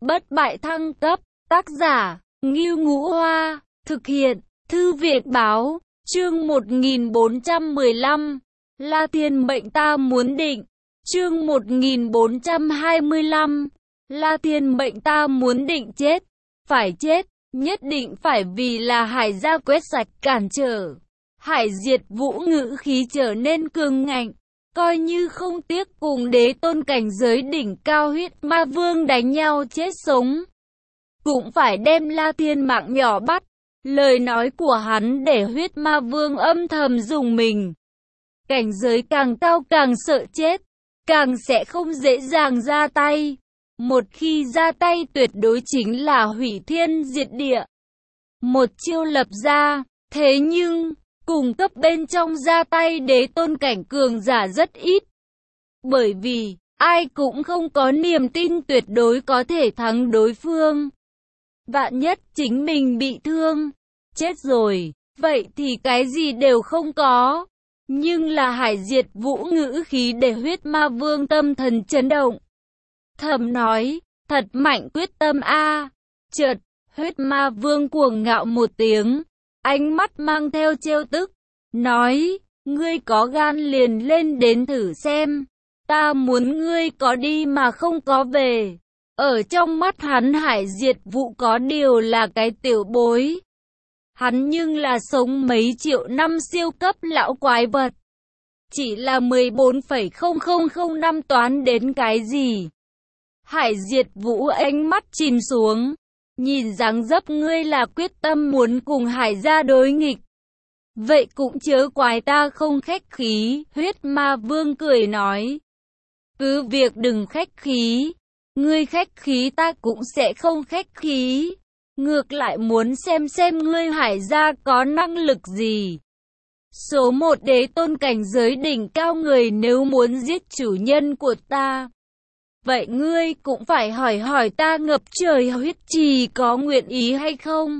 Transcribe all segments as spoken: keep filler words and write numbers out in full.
bất bại thăng cấp, tác giả, Ngưu Ngũ Hoa, thực hiện, Thư viện Báo, chương một nghìn bốn trăm mười lăm, La Thiên mệnh ta muốn định, chương một nghìn bốn trăm hai mươi lăm, La Thiên mệnh ta muốn định chết, phải chết, nhất định phải vì là Hải gia quét sạch cản trở. Hải Diệt Vũ ngữ khí trở nên cường ngạnh, coi như không tiếc cùng đế tôn cảnh giới đỉnh cao huyết ma vương đánh nhau chết sống, cũng phải đem La Thiên mạng nhỏ bắt. Lời nói của hắn để huyết ma vương âm thầm dùng mình. Cảnh giới càng cao càng sợ chết, càng sẽ không dễ dàng ra tay. Một khi ra tay tuyệt đối chính là hủy thiên diệt địa. Một chiêu lập ra, thế nhưng, cùng cấp bên trong ra tay đế tôn cảnh cường giả rất ít. Bởi vì, ai cũng không có niềm tin tuyệt đối có thể thắng đối phương. Vạn nhất chính mình bị thương, chết rồi, vậy thì cái gì đều không có. Nhưng là Hải Diệt Vũ ngữ khí để huyết ma vương tâm thần chấn động. Thầm nói, thật mạnh quyết tâm a. Chợt, huyết ma vương cuồng ngạo một tiếng, ánh mắt mang theo trêu tức, nói, ngươi có gan liền lên đến thử xem, ta muốn ngươi có đi mà không có về. Ở trong mắt hắn Hải Diệt Vũ có điều là cái tiểu bối. Hắn nhưng là sống mấy triệu năm siêu cấp lão quái vật. Chỉ là mười bốn phẩy không không không năm toán đến cái gì. Hải Diệt Vũ ánh mắt chìm xuống. Nhìn dáng dấp ngươi là quyết tâm muốn cùng Hải gia đối nghịch. Vậy cũng chớ quái ta không khách khí. Huyết ma vương cười nói. Cứ việc đừng khách khí. Ngươi khách khí ta cũng sẽ không khách khí. Ngược lại muốn xem xem ngươi Hải gia có năng lực gì. Số một đế tôn cảnh giới đỉnh cao người nếu muốn giết chủ nhân của ta. Vậy ngươi cũng phải hỏi hỏi ta ngập trời huyết trì có nguyện ý hay không?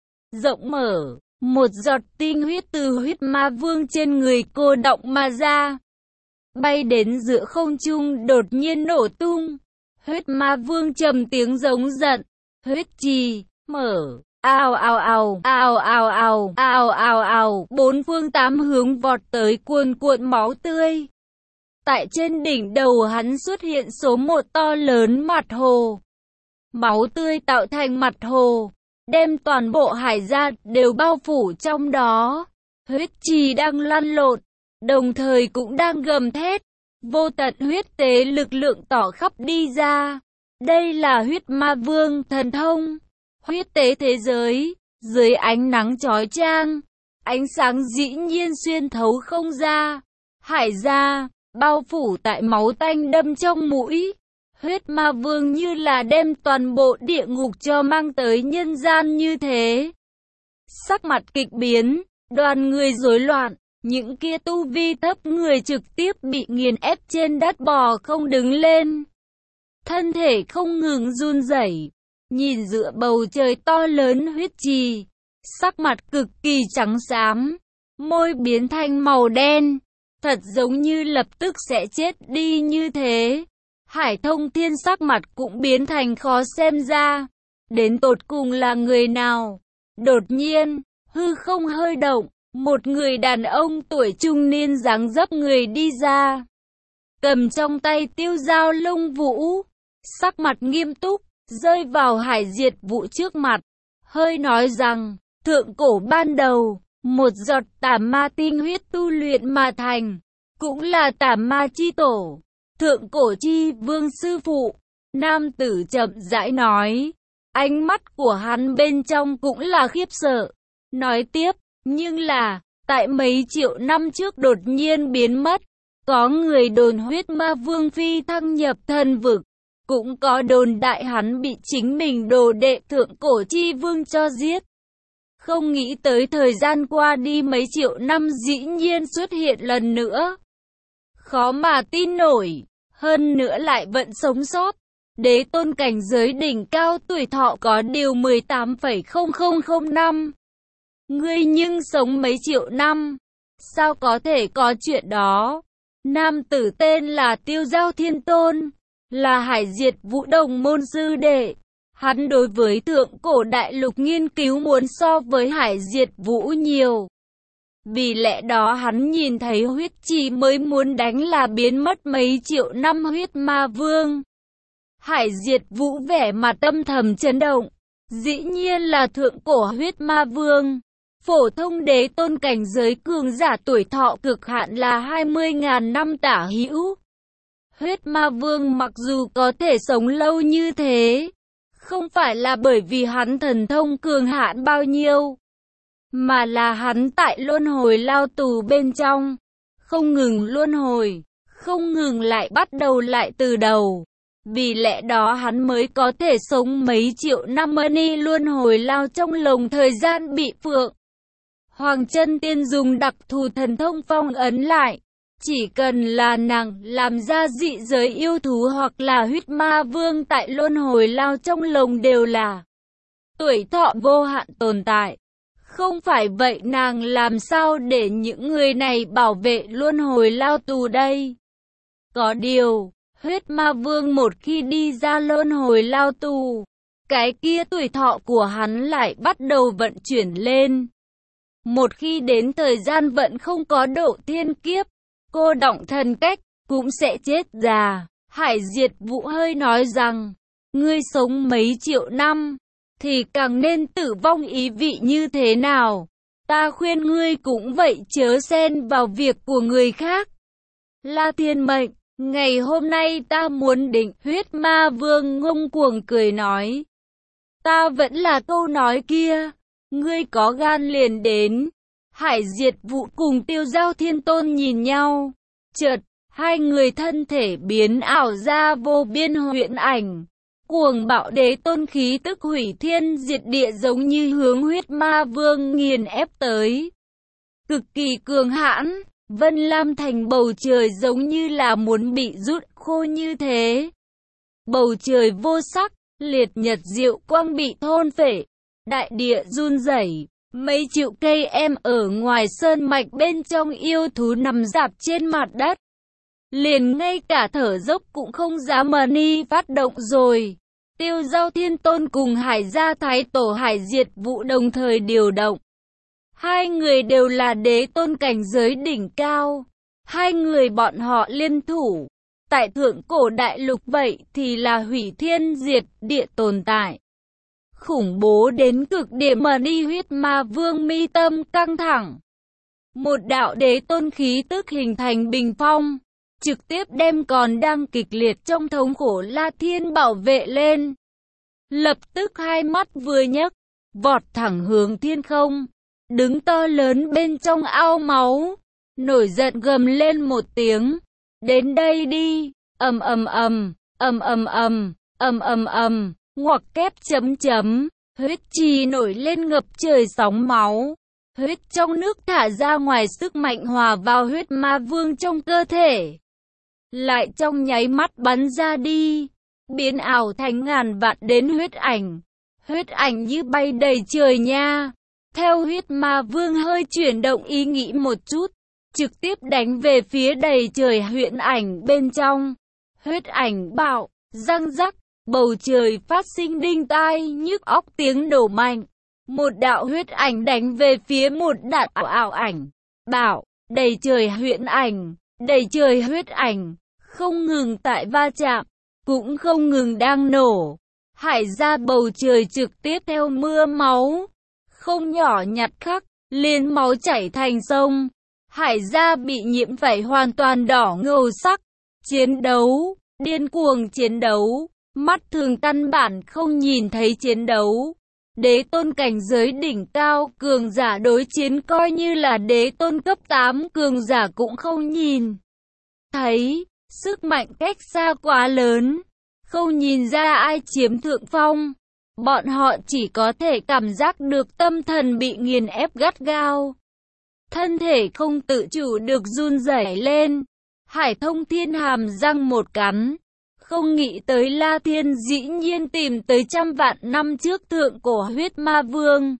Rộng mở, một giọt tinh huyết từ huyết ma vương trên người cô động mà ra. Bay đến giữa không trung đột nhiên nổ tung. Huyết ma vương trầm tiếng giống giận. Huyết trì, mở. Ao ao ao, ao ao ao, ao ao ao, bốn phương tám hướng vọt tới cuồn cuộn máu tươi. Tại trên đỉnh đầu hắn xuất hiện số một to lớn mặt hồ. Máu tươi tạo thành mặt hồ, đem toàn bộ Hải gia đều bao phủ trong đó. Huyết trì đang lăn lộn, đồng thời cũng đang gầm thét. Vô tận huyết tế lực lượng tỏ khắp đi ra. Đây là huyết ma vương thần thông. Huyết tế thế giới, dưới ánh nắng chói chang, ánh sáng dĩ nhiên xuyên thấu không ra. Hải gia, bao phủ tại máu tanh đâm trong mũi. Huyết ma vương như là đem toàn bộ địa ngục cho mang tới nhân gian như thế. Sắc mặt kịch biến, đoàn người rối loạn, những kia tu vi thấp người trực tiếp bị nghiền ép trên đất bò không đứng lên. Thân thể không ngừng run rẩy. Nhìn giữa bầu trời to lớn huyết trì, sắc mặt cực kỳ trắng xám, môi biến thành màu đen, thật giống như lập tức sẽ chết đi như thế. Hải Thông Thiên sắc mặt cũng biến thành khó xem ra, đến tột cùng là người nào? Đột nhiên, hư không hơi động, một người đàn ông tuổi trung niên dáng dấp người đi ra, cầm trong tay tiêu dao lông vũ, sắc mặt nghiêm túc. Rơi vào Hải Diệt Vũ trước mặt, hơi nói rằng, thượng cổ ban đầu, một giọt tà ma tinh huyết tu luyện mà thành, cũng là tà ma chi tổ, thượng cổ chi vương sư phụ. Nam tử chậm rãi nói, ánh mắt của hắn bên trong cũng là khiếp sợ, nói tiếp, nhưng là, tại mấy triệu năm trước đột nhiên biến mất, có người đồn huyết ma vương phi thăng nhập thần vực. Cũng có đồn đại hắn bị chính mình đồ đệ thượng cổ chi vương cho giết. Không nghĩ tới thời gian qua đi mấy triệu năm dĩ nhiên xuất hiện lần nữa. Khó mà tin nổi, hơn nữa lại vẫn sống sót. Đế tôn cảnh giới đỉnh cao tuổi thọ có điều mười tám phẩy không không không năm. Ngươi nhưng sống mấy triệu năm, sao có thể có chuyện đó? Nam tử tên là Tiêu Giao Thiên Tôn, là Hải Diệt Vũ đồng môn sư đệ, Hắn đối với thượng cổ đại lục nghiên cứu muốn so với Hải Diệt Vũ nhiều. Vì lẽ đó hắn nhìn thấy huyết trì mới muốn đánh là biến mất mấy triệu năm huyết ma vương. Hải Diệt Vũ vẻ mặt tâm thầm chấn động. Dĩ nhiên là thượng cổ huyết ma vương. Phổ thông đế tôn cảnh giới cường giả tuổi thọ cực hạn là hai mươi nghìn năm tả hữu. Huyết ma vương mặc dù có thể sống lâu như thế, không phải là bởi vì hắn thần thông cường hãn bao nhiêu, mà là hắn tại luân hồi lao tù bên trong, không ngừng luân hồi, không ngừng lại bắt đầu lại từ đầu. Vì lẽ đó hắn mới có thể sống mấy triệu năm ni luân hồi lao trong lồng thời gian bị Phượng Hoàng Chân Tiên dùng đặc thù thần thông phong ấn lại. Chỉ cần là nàng làm ra dị giới yêu thú hoặc là huyết ma vương tại luân hồi lao trong lồng đều là tuổi thọ vô hạn tồn tại. Không phải vậy nàng làm sao để những người này bảo vệ luân hồi lao tù đây? Có điều, huyết ma vương một khi đi ra luân hồi lao tù, cái kia tuổi thọ của hắn lại bắt đầu vận chuyển lên. Một khi đến thời gian vận không có độ thiên kiếp, cô đọng thần cách, cũng sẽ chết già. Hải Diệt Vũ hơi nói rằng, ngươi sống mấy triệu năm, thì càng nên tử vong ý vị như thế nào. Ta khuyên ngươi cũng vậy chớ xen vào việc của người khác. La Thiên Mệnh, ngày hôm nay ta muốn định. Huyết ma vương ngông cuồng cười nói. Ta vẫn là câu nói kia, ngươi có gan liền đến. Hải Diệt Vũ cùng Tiêu Giao Thiên Tôn nhìn nhau. Chợt, hai người thân thể biến ảo ra vô biên huyễn ảnh. Cuồng bạo đế tôn khí tức hủy thiên diệt địa giống như hướng huyết ma vương nghiền ép tới. Cực kỳ cường hãn, Vân Lam thành bầu trời giống như là muốn bị rút khô như thế. Bầu trời vô sắc, liệt nhật diệu quang bị thôn phệ, đại địa run rẩy. Mấy triệu cây em ở ngoài sơn mạch bên trong yêu thú nằm rạp trên mặt đất. Liền ngay cả thở dốc cũng không dám mà ni phát động rồi. Tiêu Giao Thiên Tôn cùng Hải Gia Thái Tổ Hải Diệt Vũ đồng thời điều động. Hai người đều là đế tôn cảnh giới đỉnh cao. Hai người bọn họ liên thủ. Tại thượng cổ đại lục vậy thì là hủy thiên diệt địa tồn tại. Khủng bố đến cực điểm mà ni huyết ma vương mi tâm căng thẳng. Một đạo đế tôn khí tức hình thành bình phong, trực tiếp đem còn đang kịch liệt trong thống khổ La Thiên bảo vệ lên. Lập tức hai mắt vừa nhấc, vọt thẳng hướng thiên không, đứng to lớn bên trong ao máu, nổi giận gầm lên một tiếng. Đến đây đi, ầm ầm ầm, ầm ầm ầm, ầm ầm ầm. Ngoặc kép chấm chấm, huyết trì nổi lên ngập trời sóng máu. Huyết trong nước thả ra ngoài sức mạnh hòa vào huyết ma vương trong cơ thể. Lại trong nháy mắt bắn ra đi, biến ảo thành ngàn vạn đến huyết ảnh. Huyết ảnh như bay đầy trời nha. Theo huyết ma vương hơi chuyển động ý nghĩ một chút, trực tiếp đánh về phía đầy trời huyễn ảnh bên trong. Huyết ảnh bạo, răng rắc. Bầu trời phát sinh đinh tai nhức óc tiếng nổ mạnh. Một đạo huyết ảnh đánh về phía một đạo ảo ảnh. Bảo, đầy trời huyễn ảnh, đầy trời huyết ảnh, không ngừng tại va chạm, cũng không ngừng đang nổ. Hải ra bầu trời trực tiếp theo mưa máu. Không nhỏ nhặt khắc, liền máu chảy thành sông. Hải ra bị nhiễm phải hoàn toàn đỏ ngầu sắc. Chiến đấu, điên cuồng chiến đấu. Mắt thường căn bản không nhìn thấy chiến đấu. Đế tôn cảnh giới đỉnh cao, cường giả đối chiến coi như là đế tôn cấp tám cường giả cũng không nhìn thấy. Sức mạnh cách xa quá lớn, không nhìn ra ai chiếm thượng phong. Bọn họ chỉ có thể cảm giác được tâm thần bị nghiền ép gắt gao. Thân thể không tự chủ được run rẩy lên. Hải Thông Thiên hàm răng một cắn. Không nghĩ tới La Thiên dĩ nhiên tìm tới trăm vạn năm trước thượng cổ huyết ma vương.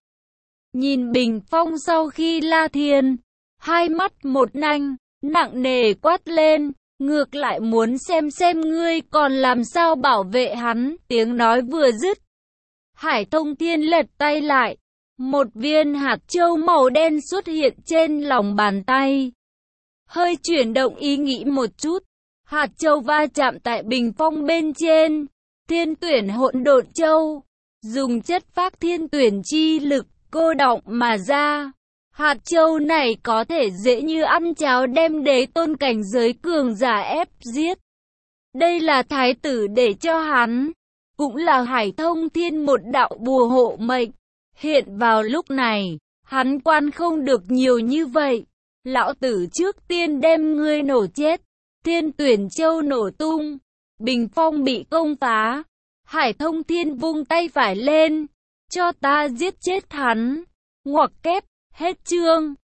Nhìn bình phong sau khi La Thiên, hai mắt một nanh, nặng nề quát lên, ngược lại muốn xem xem ngươi còn làm sao bảo vệ hắn. Tiếng nói vừa dứt, Hải Thông Thiên lật tay lại. Một viên hạt châu màu đen xuất hiện trên lòng bàn tay. Hơi chuyển động ý nghĩ một chút. Hạt châu va chạm tại bình phong bên trên. Thiên tuyển hỗn độn châu. Dùng chất phác thiên tuyển chi lực, cô đọng mà ra. Hạt châu này có thể dễ như ăn cháo đem đế tôn cảnh giới cường giả ép giết. Đây là thái tử để cho hắn. Cũng là Hải Thông Thiên một đạo bùa hộ mệnh. Hiện vào lúc này, hắn quan không được nhiều như vậy. Lão tử trước tiên đem ngươi nổ chết. Thiên tuyển châu nổ tung. Bình phong bị công phá. Hải Thông Thiên vung tay phải lên. Cho ta giết chết hắn. Ngoặc kép, hết chương.